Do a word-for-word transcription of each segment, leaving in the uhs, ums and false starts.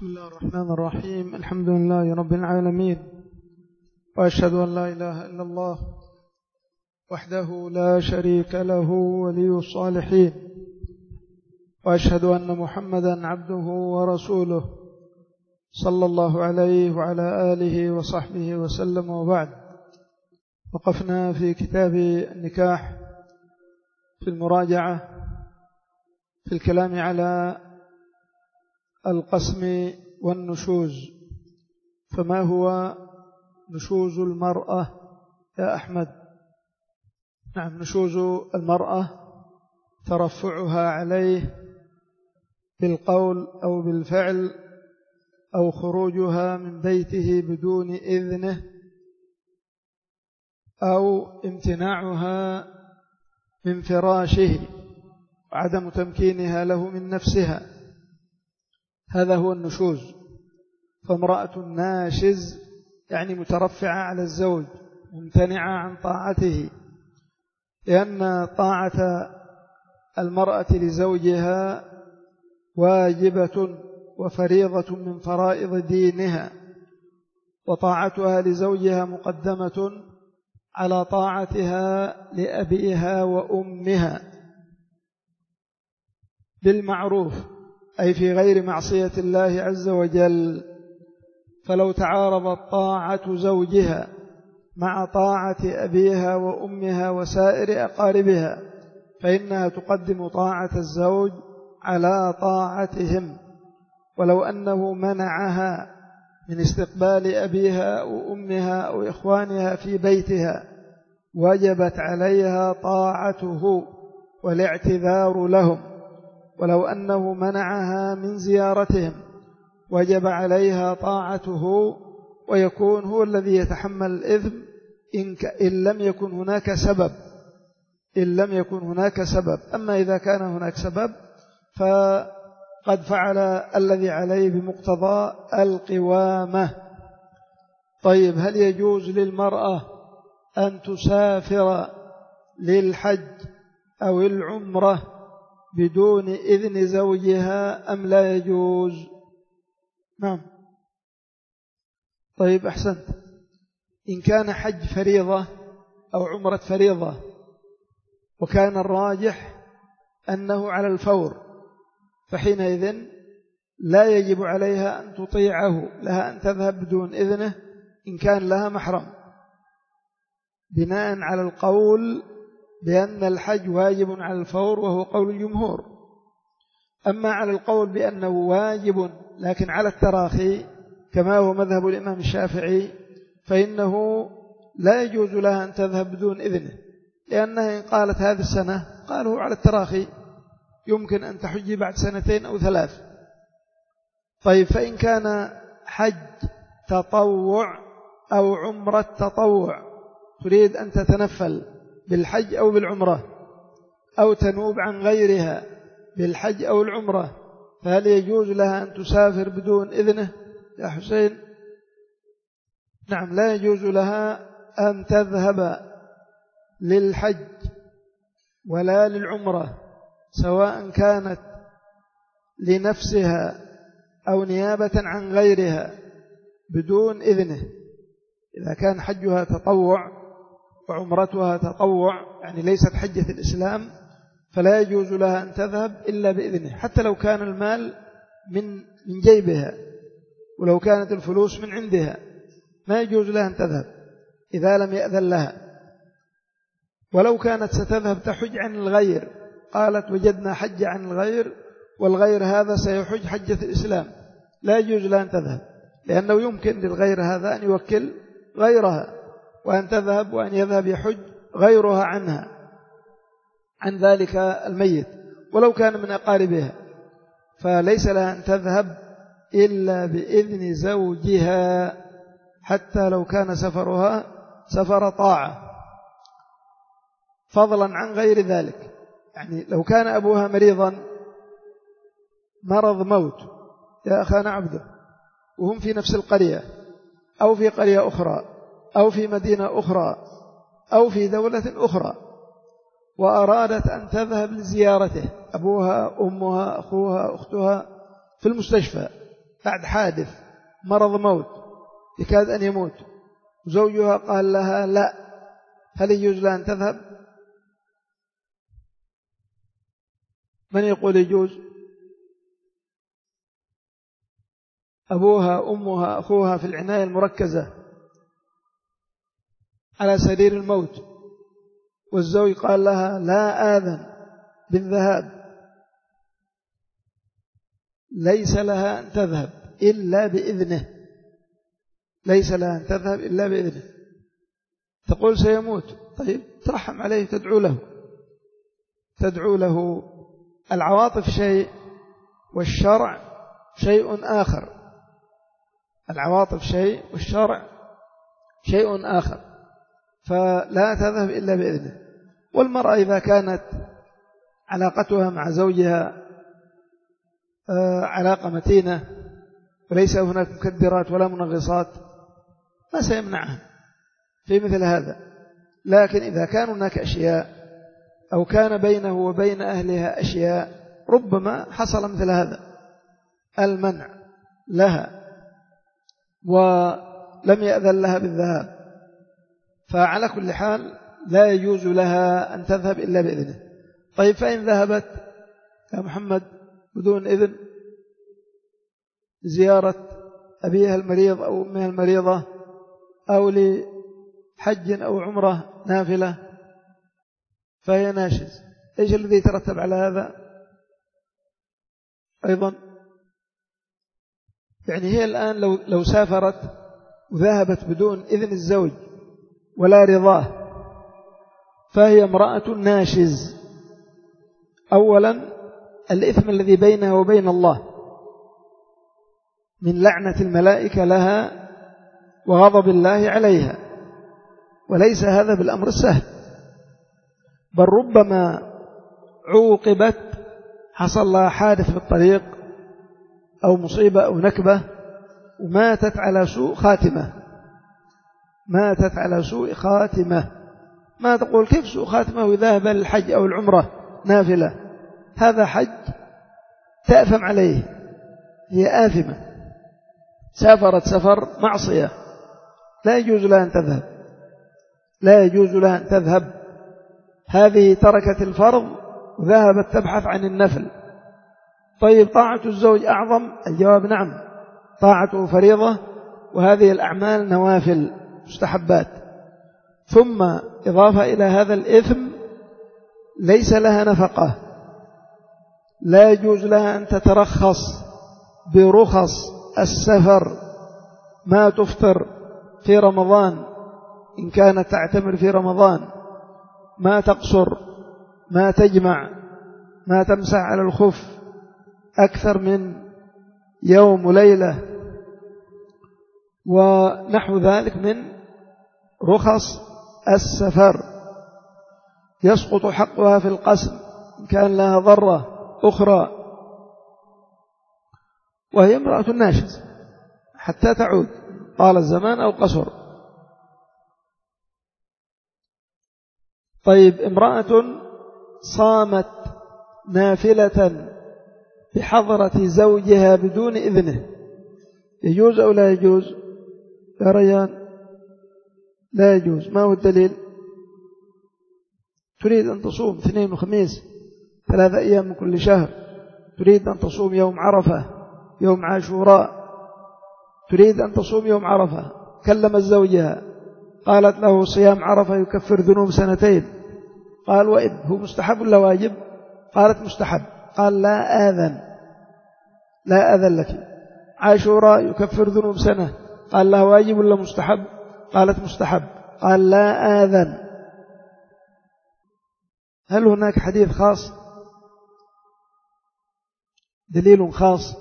بسم الله الرحمن الرحيم. الحمد لله رب العالمين، وأشهد أن لا إله إلا الله وحده لا شريك له ولي الصالحين، وأشهد أن محمدا عبده ورسوله صلى الله عليه وعلى آله وصحبه وسلم. وبعد، وقفنا في كتاب النكاح في المراجعة في الكلام على القسم والنشوز. فما هو نشوز المرأة يا أحمد؟ نعم، نشوز المرأة ترفعها عليه بالقول أو بالفعل، أو خروجها من بيته بدون إذنه، أو امتناعها من فراشه وعدم تمكينها له من نفسها. هذا هو النشوز. فامرأة ناشز يعني مترفعة على الزوج، ممتنعة عن طاعته، لأن طاعة المرأة لزوجها واجبة وفريضة من فرائض دينها، وطاعتها لزوجها مقدمة على طاعتها لأبيها وأمها بالمعروف، أي في غير معصية الله عز وجل. فلو تعارضت طاعة زوجها مع طاعة أبيها وأمها وسائر أقاربها، فإنها تقدم طاعة الزوج على طاعتهم. ولو أنه منعها من استقبال أبيها وأمها أو إخوانها في بيتها، وجبت عليها طاعته والاعتذار لهم. ولو أنه منعها من زيارتهم، وجب عليها طاعته، ويكون هو الذي يتحمل الإثم إن, إن لم يكن هناك سبب إن لم يكن هناك سبب. أما إذا كان هناك سبب فقد فعل الذي عليه بمقتضى القوامة. طيب، هل يجوز للمرأة أن تسافر للحج أو العمرة بدون إذن زوجها أم لا يجوز؟ نعم. طيب، أحسنت. إن كان حج فريضة أو عمرة فريضة، وكان الراجح أنه على الفور، فحينئذ لا يجب عليها أن تطيعه، لها أن تذهب بدون إذنه إن كان لها محرم، بناء على القول بأن الحج واجب على الفور، وهو قول الجمهور. أما على القول بأنه واجب لكن على التراخي كما هو مذهب الإمام الشافعي، فإنه لا يجوز لها أن تذهب بدون إذنه، لأنها إن قالت هذه السنة قالوا على التراخي، يمكن أن تحجي بعد سنتين أو ثلاث. طيب، فإن كان حج تطوع أو عمرة تطوع، تريد أن تتنفل بالحج أو بالعمرة، أو تنوب عن غيرها بالحج أو العمرة، فهل يجوز لها أن تسافر بدون إذنه يا حسين؟ نعم، لا يجوز لها أن تذهب للحج ولا للعمرة، سواء كانت لنفسها أو نيابة عن غيرها بدون إذنه. إذا كان حجها تطوع وعمرتها تطوع، يعني ليست حجة الإسلام، فلا يجوز لها أن تذهب إلا بإذنه، حتى لو كان المال من من جيبها، ولو كانت الفلوس من عندها، ما يجوز لها أن تذهب إذا لم يأذن لها. ولو كانت ستذهب تحج عن الغير، قالت وجدنا حج عن الغير، والغير هذا سيحج حجة الإسلام، لا يجوز لها أن تذهب، لأنه يمكن للغير هذا أن يوكل غيرها، وأن تذهب وأن يذهب يحج غيرها عنها عن ذلك الميت، ولو كان من أقاربها، فليس لها أن تذهب إلا بإذن زوجها، حتى لو كان سفرها سفر طاعة، فضلا عن غير ذلك. يعني لو كان أبوها مريضا مرض موت يا أخانا عبده، وهم في نفس القرية أو في قرية أخرى أو في مدينة أخرى أو في دولة أخرى، وأرادت أن تذهب لزيارته، أبوها أمها أخوها أختها في المستشفى بعد حادث مرض موت يكاد أن يموت، زوجها قال لها لا، هل يجوز لها أن تذهب؟ من يقول يجوز؟ أبوها، أمها، أخوها في العناية المركزة على سرير الموت، والزوج قال لها لا آذن بالذهاب، ليس لها أن تذهب إلا بإذنه، ليس لها أن تذهب إلا بإذنه. تقول سيموت، طيب ترحم عليه، تدعو له، تدعو له. العواطف شيء والشرع شيء آخر، العواطف شيء والشرع شيء آخر، فلا تذهب إلا بإذنه. والمرأة إذا كانت علاقتها مع زوجها علاقة متينة وليس هناك مكدرات ولا منغصات ما سيمنعها في مثل هذا. لكن إذا كان هناك أشياء أو كان بينه وبين أهلها أشياء ربما حصل مثل هذا المنع لها ولم يأذن لها بالذهاب، فعلى كل حال لا يجوز لها أن تذهب إلا بإذنه. طيب فإن ذهبت يا محمد بدون إذن زيارة أبيها المريض أو أمها المريضة أو لحج أو عمرة نافلة فهي ناشز، إيش الذي يترتب على هذا أيضا؟ يعني هي الآن لو, لو سافرت وذهبت بدون إذن الزوج ولا رضاه فهي امرأة ناشز. أولا الإثم الذي بينها وبين الله من لعنة الملائكة لها وغضب الله عليها، وليس هذا بالأمر السهل، بل ربما عوقبت، حصل لها حادث في الطريق أو مصيبة أو نكبة وماتت على سوء خاتمة، ماتت على سوء خاتمة. ما تقول كيف سوء خاتمة وذهب للحج أو العمرة نافلة؟ هذا حج تأثم عليه، هي آثمة، سافرت سفر معصية، لا يجوز لها أن تذهب، لا يجوز لها أن تذهب. هذه تركت الفرض وذهبت تبحث عن النفل. طيب طاعة الزوج أعظم؟ الجواب نعم، طاعته فريضة وهذه الأعمال نوافل مستحبات. ثم إضافة إلى هذا الإثم ليس لها نفقة، لا يجوز لها أن تترخص برخص السفر، ما تفطر في رمضان إن كانت تعتمر في رمضان، ما تقصر، ما تجمع، ما تمسح على الخف أكثر من يوم وليلة ونحو ذلك من رخص السفر. يسقط حقها في القسم إن كان لها ضرة أخرى، وهي امرأة ناشز حتى تعود طال الزمان أو قصر. طيب امرأة صامت نافلة بحضرة زوجها بدون إذنه يجوز أو لا يجوز يا ريان؟ لا يجوز. ما هو الدليل؟ تريد أن تصوم اثنين وخميس ثلاثة أيام من كل شهر، تريد أن تصوم يوم عرفة، يوم عاشوراء، تريد أن تصوم يوم عرفة، كلمت زوجها قالت له صيام عرفة يكفر ذنوب سنتين، قال وإذ هو مستحب ولا واجب؟ قالت مستحب، قال لا آذن، لا أذن لك. عاشوراء يكفر ذنوب سنة، قال له واجب ولا مستحب؟ قالت مستحب، قال لا آذن. هل هناك حديث خاص، دليل خاص؟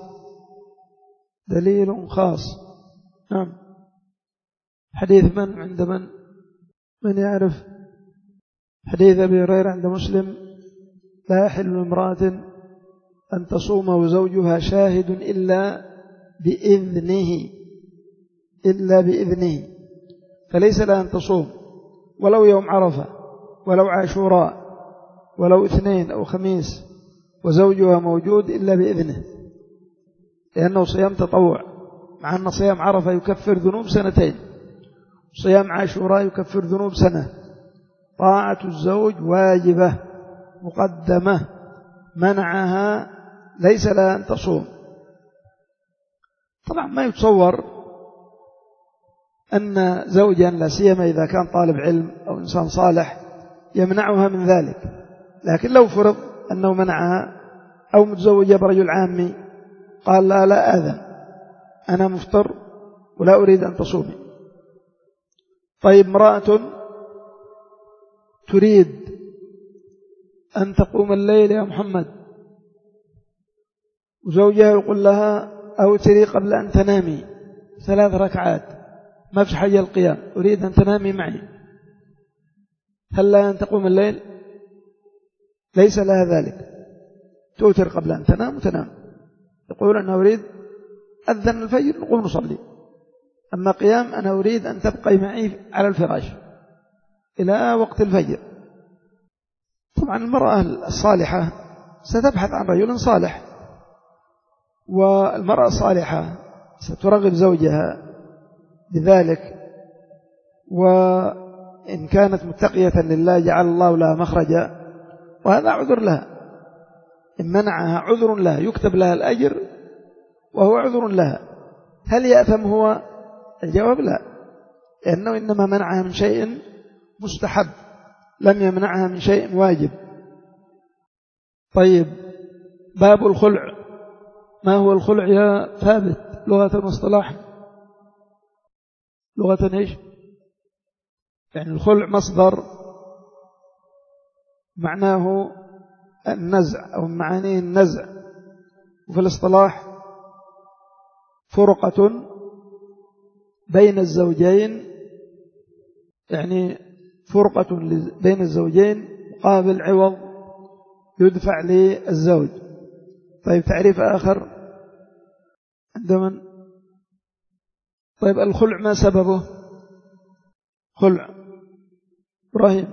دليل خاص، نعم. حديث من عند من؟ من يعرف؟ حديث أبي هريرة عند مسلم: لا يحل امرأة أن تصوم وزوجها شاهد إلا بإذنه، إلا بإذنه، فليس لها أن تصوم ولو يوم عرفة ولو عاشوراء ولو اثنين أو خميس وزوجها موجود إلا بإذنه. لأنه صيام تطوع، مع أن صيام عرفة يكفر ذنوب سنتين، صيام عاشوراء يكفر ذنوب سنة. طاعة الزوج واجبة مقدمة، منعها ليس لها أن تصوم. طبعا ما يتصور أن زوجا لا سيما إذا كان طالب علم أو إنسان صالح يمنعها من ذلك، لكن لو فرض أنه منعها أو متزوجة برجل عامي قال لا لا آذن، أنا مفطر ولا أريد أن تصومي. طيب امرأة تريد أن تقوم الليل يا محمد، وزوجها يقول لها أوتري قبل أن تنامي ثلاث ركعات، ما في حاجة القيام، أريد أن تنامي معي، هل لها أن تقوم الليل؟ ليس لها ذلك، توتر قبل أن تنام وتنام. يقول أنا أريد أذن الفجر نقوم نصلي، أما قيام أنا أريد أن تبقي معي على الفراش إلى وقت الفجر. طبعا المرأة الصالحة ستبحث عن رجل صالح، والمرأة الصالحة سترغب زوجها بذلك، وإن كانت متقية لله جعل الله لها مخرجا، وهذا عذر لها. إن منعها عذر لها يكتب لها الأجر وهو عذر لها. هل يأثم هو؟ الجواب لا، لأنه إنما منعها من شيء مستحب، لم يمنعها من شيء واجب. طيب باب الخلع، ما هو الخلع يا ثابت لغة واصطلاحا؟ لغة إيش؟ يعني الخلع مصدر معناه النزع أو معانيه النزع، وفي الاصطلاح فرقة بين الزوجين، يعني فرقة بين الزوجين مقابل عوض يدفع للزوج. طيب تعريف آخر عند من؟ طيب الخلع ما سببه؟ خلع إبراهيم،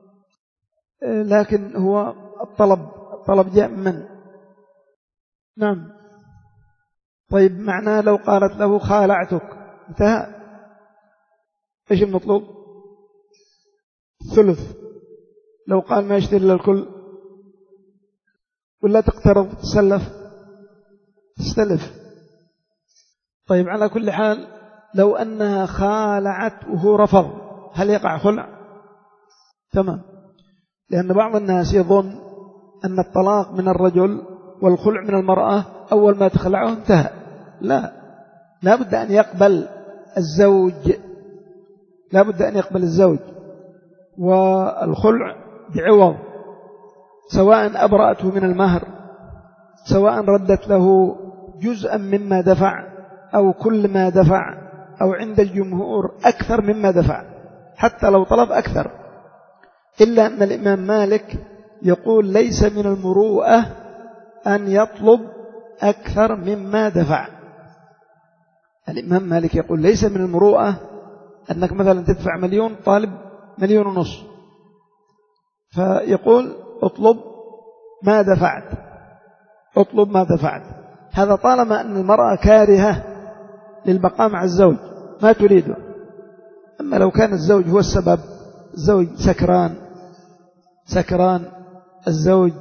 لكن هو الطلب، الطلب جاء من؟ نعم. طيب معناه لو قالت له خالعتك انتهى، ايش المطلوب؟ ثلث. لو قال ما يشتري للكل، ولا تقترض تسلف تستلف. طيب على كل حال لو أنها خالعت وهو رفض هل يقع خلع؟ تمام. لأن بعض الناس يظن أن الطلاق من الرجل والخلع من المرأة أول ما تخلعه انتهى. لا، لا بد أن يقبل الزوج، لا بد أن يقبل الزوج، والخلع بعوض، سواء أبرأته من المهر، سواء ردت له جزءا مما دفع أو كل ما دفع، أو عند الجمهور أكثر مما دفع، حتى لو طلب أكثر. إلا أن الإمام مالك يقول ليس من المروءة أن يطلب أكثر مما دفع. الإمام مالك يقول ليس من المروءة أنك مثلا تدفع مليون طالب مليون ونص، فيقول اطلب ما دفعت، اطلب ما دفعت. هذا طالما أن المرأة كارهة للبقاء مع الزوج ما تريده. أما لو كان الزوج هو السبب، الزوج سكران سكران الزوج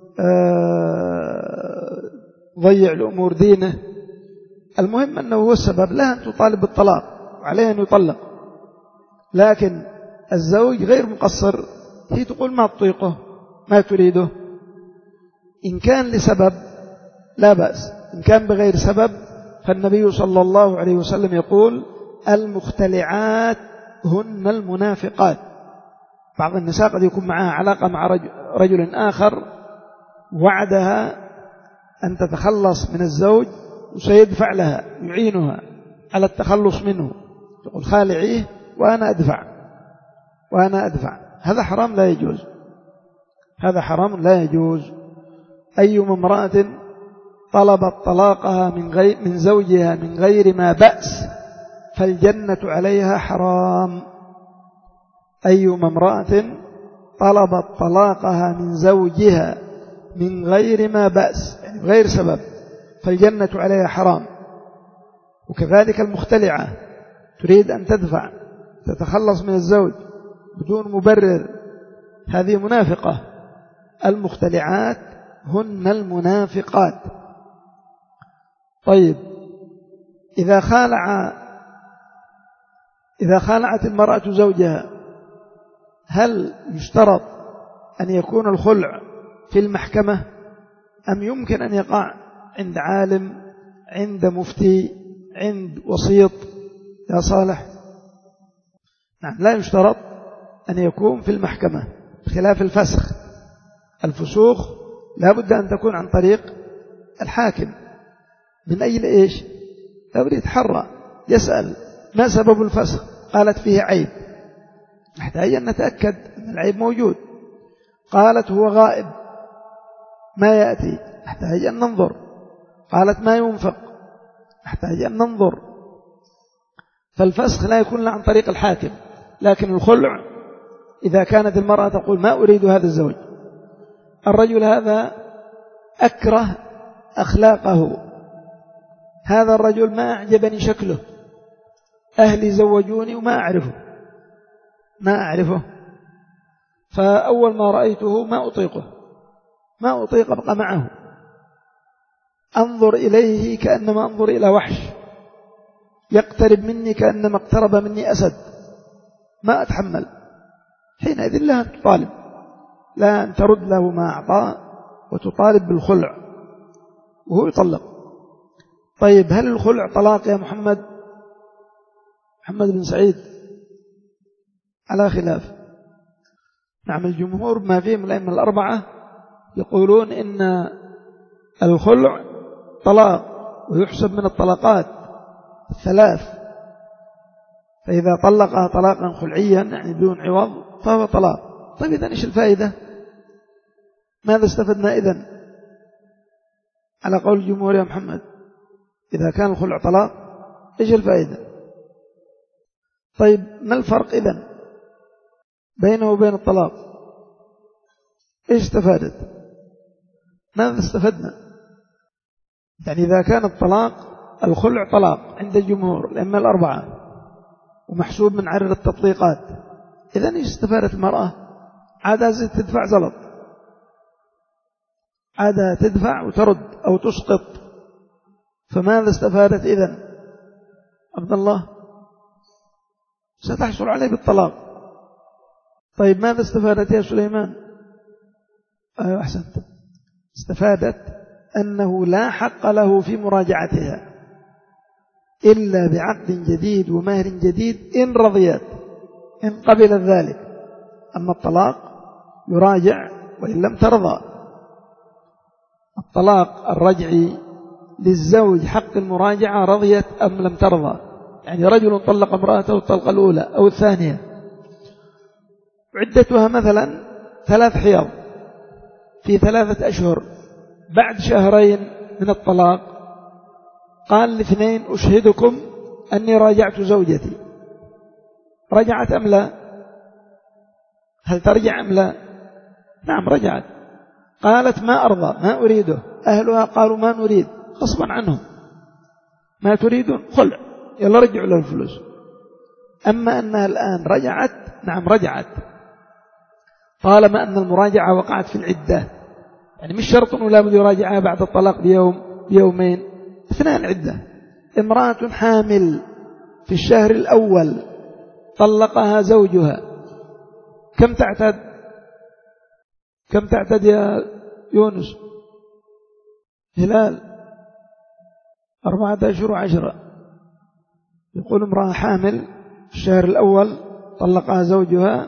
ضيع الأمور دينه، المهم أنه هو السبب، لها أن تطالب بالطلاق وعليه أن يطلق. لكن الزوج غير مقصر، هي تقول ما تطيقه ما تريده. إن كان لسبب لا بأس، إن كان بغير سبب فالنبي صلى الله عليه وسلم يقول المختلعات هن المنافقات. بعض النساء قد يكون معها علاقة مع رجل آخر، وعدها أن تتخلص من الزوج وسيدفع لها، يعينها على التخلص منه، تقول خالعيه وأنا أدفع وأنا أدفع. هذا حرام لا يجوز، هذا حرام لا يجوز. أيما امرأة طلبت طلاقها من غير من زوجها من غير ما بأس فالجنة عليها حرام. أيما امرأة طلبت طلاقها من زوجها من غير ما بأس، يعني غير سبب، فالجنة عليها حرام. وكذلك المختلعة تريد أن تدفع تتخلص من الزوج بدون مبرر، هذه منافقة. المختلعات هن المنافقات. طيب إذا خالع إذا خالعت المرأة زوجها، هل يشترط أن يكون الخلع في المحكمة أم يمكن أن يقع عند عالم، عند مفتي، عند وسيط يا صالح؟ نعم، لا يشترط أن يكون في المحكمة، خلاف الفسخ. الفسوخ لا بد أن تكون عن طريق الحاكم. من أجل إيش؟ لا بد يتحرى، يسأل ما سبب الفسخ؟ قالت فيه عيب، نحتاج أن نتأكد أن العيب موجود. قالت هو غائب ما يأتي، نحتاج أن ننظر. قالت ما ينفق، نحتاج أن ننظر. فالفسخ لا يكون عن طريق الحاكم، لكن الخلع إذا كانت المرأة تقول ما أريد هذا الزوج، الرجل هذا أكره أخلاقه، هذا الرجل ما أعجبني شكله، أهلي زوجوني وما أعرفه ما أعرفه فأول ما رأيته ما أطيقه ما أطيق أبقى معه، أنظر إليه كأنما أنظر إلى وحش، يقترب مني كأنما اقترب مني أسد، ما أتحمل. حينئذ لا أن تطالب، لا أن ترد له ما أعطاه وتطالب بالخلع وهو يطلق. طيب هل الخلع طلاق يا محمد محمد بن سعيد؟ على خلاف. نعم، الجمهور ما فيهم الأئمة الأربعة يقولون إن الخلع طلاق ويحسب من الطلقات الثلاث، فإذا طلقها طلاقا خلعيا يعني بدون عوض فهو طلاق. طيب إذن إيش الفائدة؟ ماذا استفدنا إذن على قول الجمهور يا محمد؟ إذا كان الخلع طلاق إيش الفائدة؟ طيب ما الفرق إذن بينه وبين الطلاق؟ إيش استفادت؟ ماذا استفدنا؟ يعني إذا كان الطلاق الخلع طلاق عند الجمهور الأئمة الأربعة ومحسوب من عدد التطليقات، إذن إيش استفادت المرأة؟ عادة تدفع زلط، عادة تدفع وترد أو تسقط، فماذا استفادت إذن؟ عبد الله ستحصل عليه بالطلاق. طيب ماذا استفادت يا سليمان؟ أيوة أحسنت، استفادت أنه لا حق له في مراجعتها إلا بعقد جديد ومهر جديد إن رضيت، إن قبلت ذلك. أما الطلاق يراجع وإن لم ترضى. الطلاق الرجعي للزوج حق المراجعة رضيت أم لم ترضى. يعني رجل طلق امرأته الطلقة الأولى أو الثانية، عدتها مثلا ثلاث حيض في ثلاثة أشهر، بعد شهرين من الطلاق قال الاثنين أشهدكم أني راجعت زوجتي، رجعت أم لا؟ هل ترجع أم لا؟ نعم رجعت. قالت ما أرضى، ما أريده. أهلها قالوا ما نريد، غصبا عنهم، ما تريدون خلع، يلا رجعوا له الفلوس. أما أنها الآن رجعت، نعم رجعت طالما أن المراجعة وقعت في العدة. يعني مش شرط أنه لابد يراجعها بعد الطلاق بيوم بيومين، اثنان عدة. امرأة حامل في الشهر الأول طلقها زوجها، كم تعتد؟ كم تعتد يا يونس هلال؟ أربعة أشهر وعشرة. يقول امرأة حامل في الشهر الأول طلقها زوجها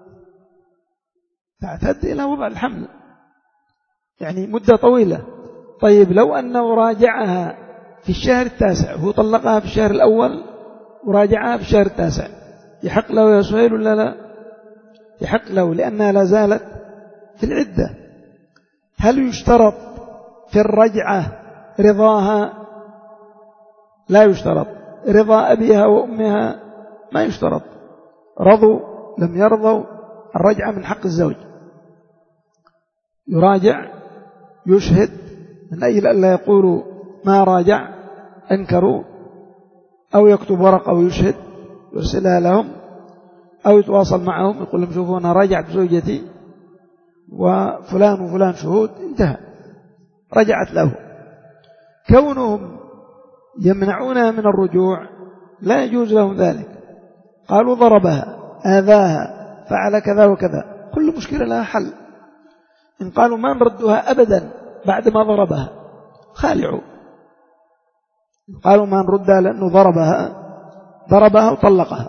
تعتد إلى وضع الحمل، يعني مدة طويلة. طيب لو أنه راجعها في الشهر التاسع، هو طلقها في الشهر الأول وراجعها في الشهر التاسع، يحق له يا سهيل ولا لا؟ يحق له، لأنها لا زالت في العدة. هل يشترط في الرجعة رضاها؟ لا يشترط. رضا أبيها وأمها ما يشترط، رضوا لم يرضوا الرجعة من حق الزوج. يراجع يشهد من أجل أن لا يقولوا ما راجع أنكروا، أو يكتب ورقة ويشهد يرسلها لهم، أو يتواصل معهم يقول لهم شوفوا أنا راجعت زوجتي وفلان وفلان شهود، انتهى، رجعت له. كونهم يمنعونها من الرجوع لا يجوز لهم ذلك. قالوا ضربها، آذاها، فعل كذا وكذا، كل مشكلة لها حل. إن قالوا ما نردها أبدا بعد ما ضربها خالعوا. إن قالوا ما نردها لأنه ضربها ضربها وطلقها،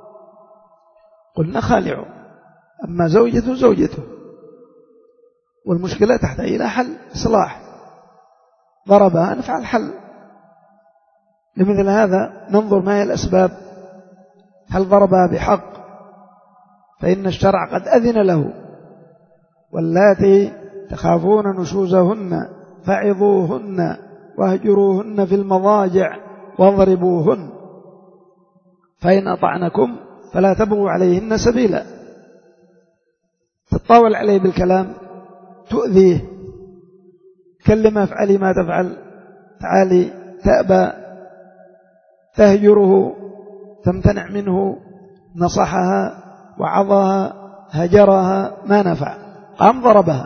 قلنا خالعوا. أما زوجته زوجته، والمشكلة تحتاج إلى حل إصلاح. ضربها نفعل حل. لمثل هذا ننظر ما هي الأسباب. هل ضربها بحق؟ فإن الشرع قد أذن له. واللاتي تخافون نشوزهن فعظوهن واهجروهن في المضاجع واضربوهن، فإن أطعنكم فلا تبغوا عليهن سبيلا. تطاول عليه بالكلام، تؤذيه، كلمة افعلي ما تفعل، تعالي، تأبى، تهجره، تمتنع منه، نصحها وعظها، هجرها، ما نفع، قام ضربها.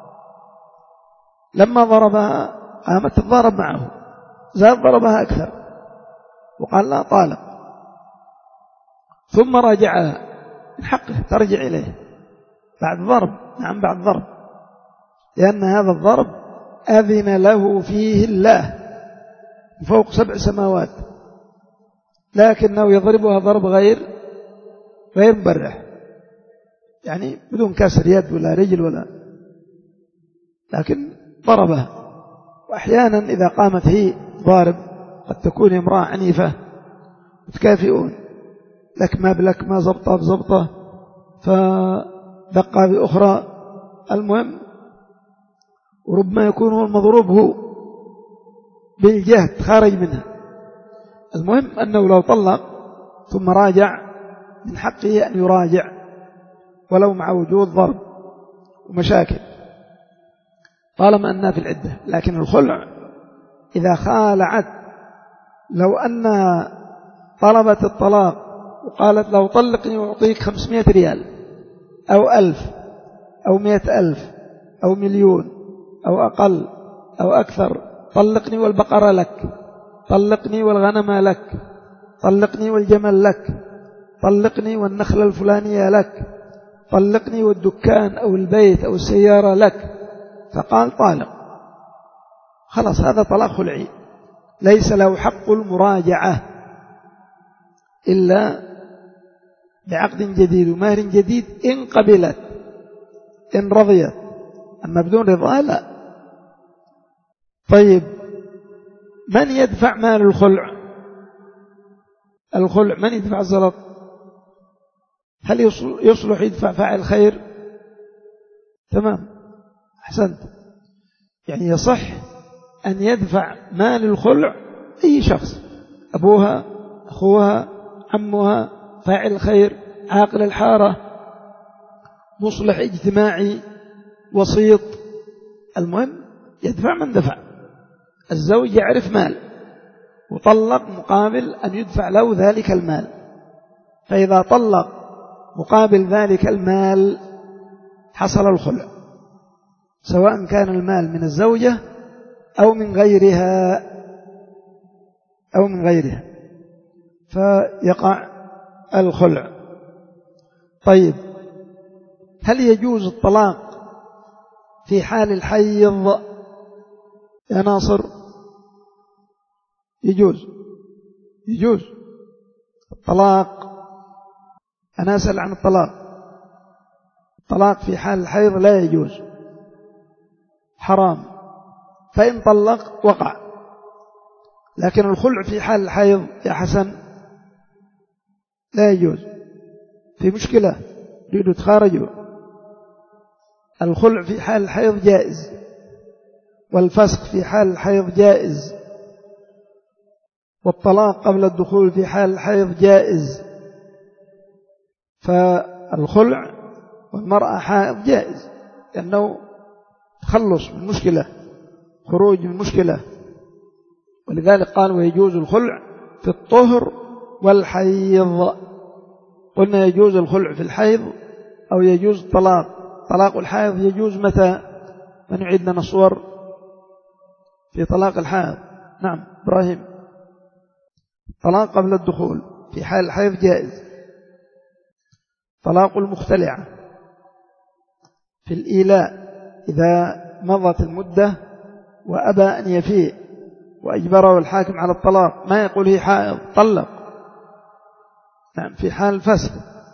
لما ضربها قامت تضارب معه، زاد ضربها أكثر وقال لا طالق، ثم راجعها، من حقه ترجع إليه بعد ضرب. نعم بعد ضرب، لأن هذا الضرب أذن له فيه الله فوق سبع سماوات، لكنه يضربها ضرب غير غير مبرح، يعني بدون كسر يد ولا رجل ولا، لكن ضربها. وأحيانا إذا قامت هي ضارب قد تكون امرأة عنيفة متكافئون، لك ما بلك ما زبطة بزبطة فدقة بأخرى، المهم وربما يكون هو المضروب هو بالجهد خارج منها. المهم أنه لو طلق ثم راجع من حقه أن يراجع ولو مع وجود ضرب ومشاكل طالما أنها في العدة. لكن الخلع إذا خالعت، لو أنها طلبت الطلاق وقالت لو طلقني وأعطيك خمسمائة ريال أو ألف أو مئة ألف أو مليون أو أقل أو أكثر، طلقني والبقرة لك، طلقني والغنم لك، طلقني والجمل لك، طلقني والنخلة الفلانية لك، طلقني والدكان أو البيت أو السيارة لك، فقال طالق، خلاص هذا طلاق خلعي، ليس له حق المراجعة إلا بعقد جديد ومهر جديد إن قبلت، إن رضيت، أما بدون رضا لا. طيب من يدفع مال الخلع؟ الخلع من يدفع الزلط؟ هل يصلح يدفع فاعل خير؟ تمام، أحسنت، يعني يصح أن يدفع مال الخلع أي شخص، أبوها، أخوها، عمها، فاعل خير، عاقل الحارة، مصلح اجتماعي، وسيط، المهم يدفع من دفع. الزوج يعرف مال وطلق مقابل أن يدفع له ذلك المال، فإذا طلق مقابل ذلك المال حصل الخلع، سواء كان المال من الزوجة أو من غيرها أو من غيرها فيقع الخلع. طيب هل يجوز الطلاق في حال الحيض يا ناصر؟ يجوز، يجوز الطلاق. أنا أسأل عن الطلاق. الطلاق في حال الحيض لا يجوز، حرام، فإن طلق وقع. لكن الخلع في حال الحيض يا حسن لا يجوز، في مشكلة يريدوا تخارجوا. الخلع في حال الحيض جائز، والفسخ في حال الحيض جائز، والطلاق قبل الدخول في حال الحيض جائز. فالخلع والمرأة حائض جائز، لأنه تخلص من مشكلة، خروج من مشكلة. ولذلك قال ويجوز الخلع في الطهر والحيض. قلنا يجوز الخلع في الحيض أو يجوز الطلاق. طلاق الحائض يجوز متى؟ من يعيد لنا الصور في طلاق الحائض؟ نعم إبراهيم. طلاق قبل الدخول في حال الحيض جائز. طلاق المختلعة في الإيلاء إذا مضت المدة وأبى أن يفيء وأجبره الحاكم على الطلاق، ما يقول هي حائض طلق، نعم في حال الفسخ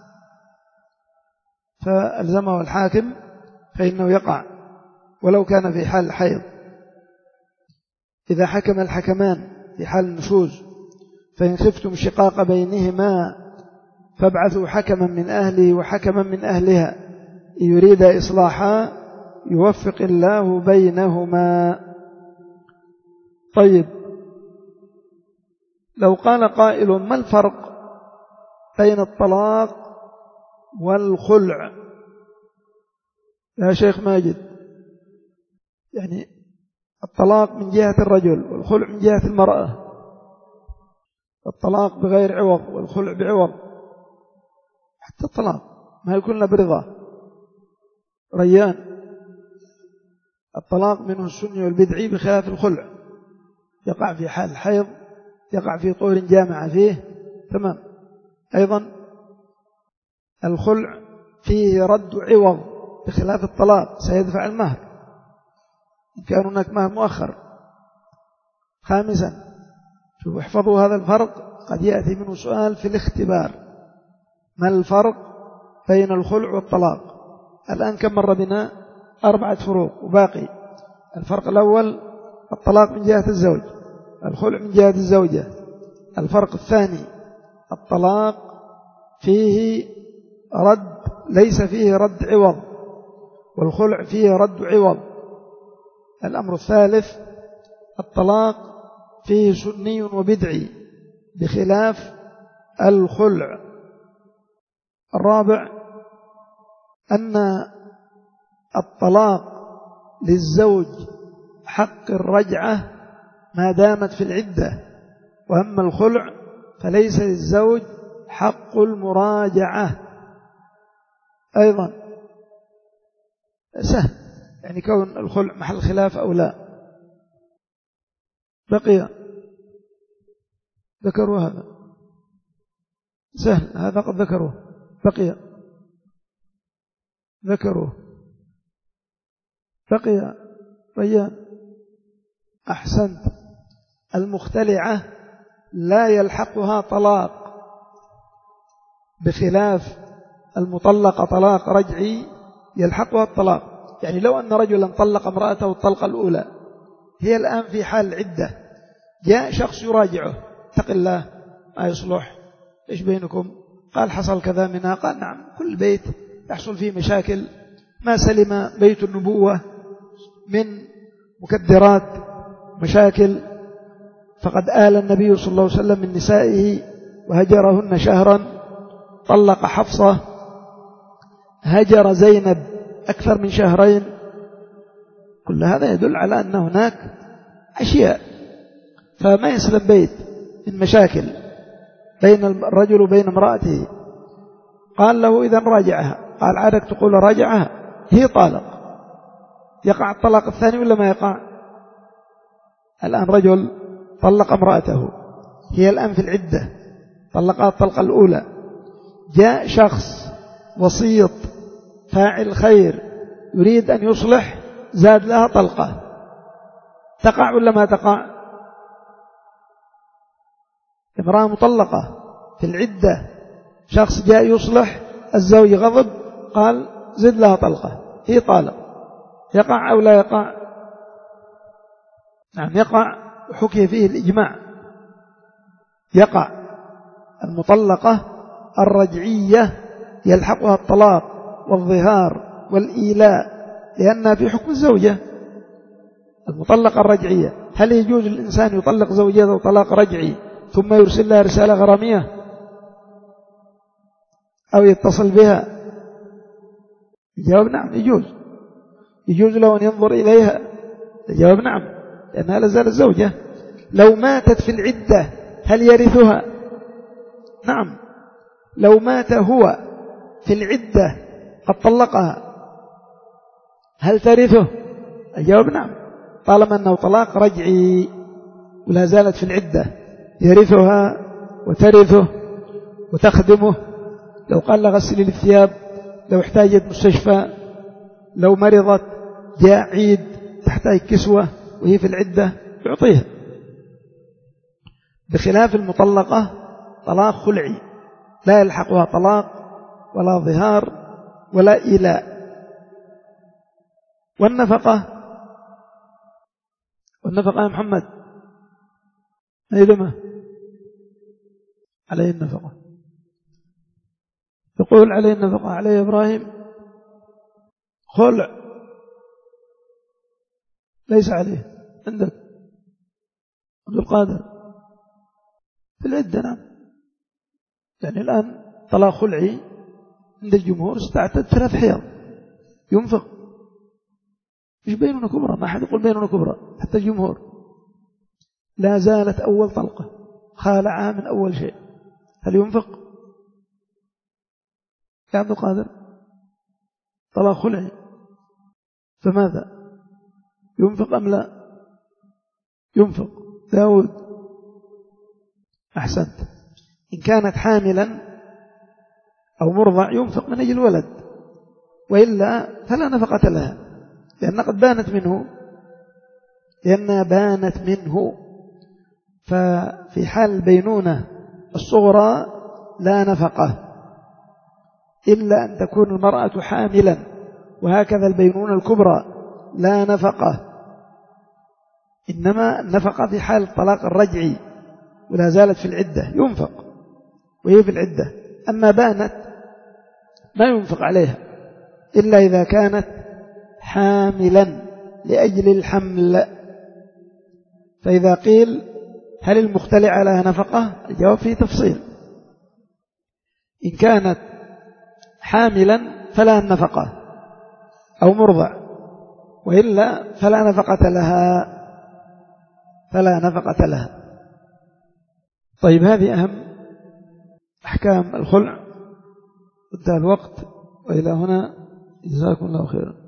فألزمه الحاكم فإنه يقع ولو كان في حال الحيض. إذا حكم الحكمان في حال النشوز فإن خفتم شقاق بينهما فابعثوا حكما من أهله وحكما من أهلها يريد إصلاحا يوفق الله بينهما. طيب، لو قال قائل ما الفرق بين الطلاق والخلع يا شيخ ماجد؟ يعني الطلاق من جهة الرجل والخلع من جهة المرأة، الطلاق بغير عوض والخلع بعوض، حتى الطلاق ما يكون له برضا. ريان، الطلاق منه السني والبدعي بخلاف الخلع، يقع في حال الحيض، يقع في طهر جامع فيه، تمام. أيضا الخلع فيه رد عوض بخلاف الطلاق، سيدفع المهر إن كان هناك مهر مؤخر. خامسا، شوفوا احفظوا هذا الفرق، قد يأتي منه سؤال في الاختبار: ما الفرق بين الخلع والطلاق؟ الآن كم مر بنا؟ أربعة فروق وباقي. الفرق الأول الطلاق من جهة الزوج، الخلع من جهة الزوجة. الفرق الثاني الطلاق فيه رد، ليس فيه رد عوض، والخلع فيه رد عوض. الأمر الثالث الطلاق فيه سني وبدعي بخلاف الخلع. الرابع أن الطلاق للزوج حق الرجعة ما دامت في العدة، وأما الخلع فليس للزوج حق المراجعة. أيضا سهل، يعني كون الخلع محل خلاف أو لا. بقي ذكروا هذا سهل، هذا قد ذكروه. بقي ذكروه بقي ريان. أحسنت. المختلعة لا يلحقها طلاق بخلاف المطلقة طلاق رجعي يلحقها الطلاق. يعني لو أن رجلا طلق امرأته الطلقة الأولى، هي الآن في حال العدة، جاء شخص يراجعه: اتق الله ما يصلح، إيش بينكم؟ قال حصل كذا منها. قال نعم، كل بيت يحصل فيه مشاكل، ما سلم بيت النبوة من مكدرات مشاكل، فقد آل النبي صلى الله عليه وسلم من نسائه وهجرهن شهرا، طلق حفصة، هجر زينب أكثر من شهرين. كل هذا يدل على أن هناك أشياء، فما يسلم بيت من مشاكل بين الرجل وبين امرأته. قال له إذا راجعها. قال عادك تقول راجعها، هي طالق، يقع الطلاق الثاني ولا ما يقع؟ الآن رجل طلق امرأته، هي الآن في العدة، طلقها الطلقة الأولى، جاء شخص وسيط فاعل خير يريد أن يصلح، زاد لها طلقة، تقع ولا ما تقع؟ امرأة مطلقة في العدة، شخص جاء يصلح، الزوج غضب قال زد لها طلقة، هي طالق، يقع أو لا يقع؟ نعم يقع، وحكي فيه الإجماع، يقع. المطلقة الرجعية يلحقها الطلاق والظهار والإيلاء لأنها في حكم الزوجة. المطلقة الرجعية، هل يجوز الإنسان يطلق زوجته طلاق رجعي ثم يرسل لها رسالة غرامية أو يتصل بها؟ الجواب نعم يجوز. يجوز له أن ينظر إليها؟ الجواب نعم، لأنها لازالت زوجة. لو ماتت في العدة هل يرثها؟ نعم. لو مات هو في العدة قد طلقها هل ترثه؟ الجواب نعم، طالما أنه طلاق رجعي ولا زالت في العدة يرثها وترثه وتخدمه. لو قال لها غسلي الثياب، لو احتاجت مستشفى، لو مرضت جاء عيد تحتاج كسوة وهي في العدة يعطيها، بخلاف المطلقة طلاق خلعي لا يلحقها طلاق ولا ظهار ولا إيلاء. والنفقة والنفقة يا محمد أيضا عليه النفقة، يقول عليه النفقة عليه إبراهيم خلع ليس عليه عندك عبد القادر في العدة. نعم، يعني الآن طلاق خلعي عند الجمهور استعتد ثلاث حيض ينفق، مش بيننا كبرى، ما أحد يقول بيننا كبرى، حتى الجمهور لا زالت أول طلقة خالعها من أول شيء، هل ينفق يا عبد القادر؟ طلاق خلعي فماذا ينفق أم لا؟ ينفق. داود أحسنت. إن كانت حاملا أو مرضع ينفق من أجل الولد، وإلا فلا نفقة لها، لأن قد بانت منه لأنها بانت منه. ففي حال البينونة الصغرى لا نفقة إلا أن تكون المرأة حاملا، وهكذا البينونة الكبرى لا نفقة، إنما النفقة في حال الطلاق الرجعي ولا زالت في العدة ينفق وهي في العدة. أما بانت ما ينفق عليها إلا إذا كانت حاملا لأجل الحمل. فإذا قيل هل المختلعة لها نفقة؟ الجواب فيه تفصيل. إن كانت حاملا فلا نفقة أو مرضع، وإلا فلا نفقة لها فلا نفقة لها. طيب، هذه أهم أحكام الخلع. انتهى الوقت، وإلى هنا جزاكم الله خيرا.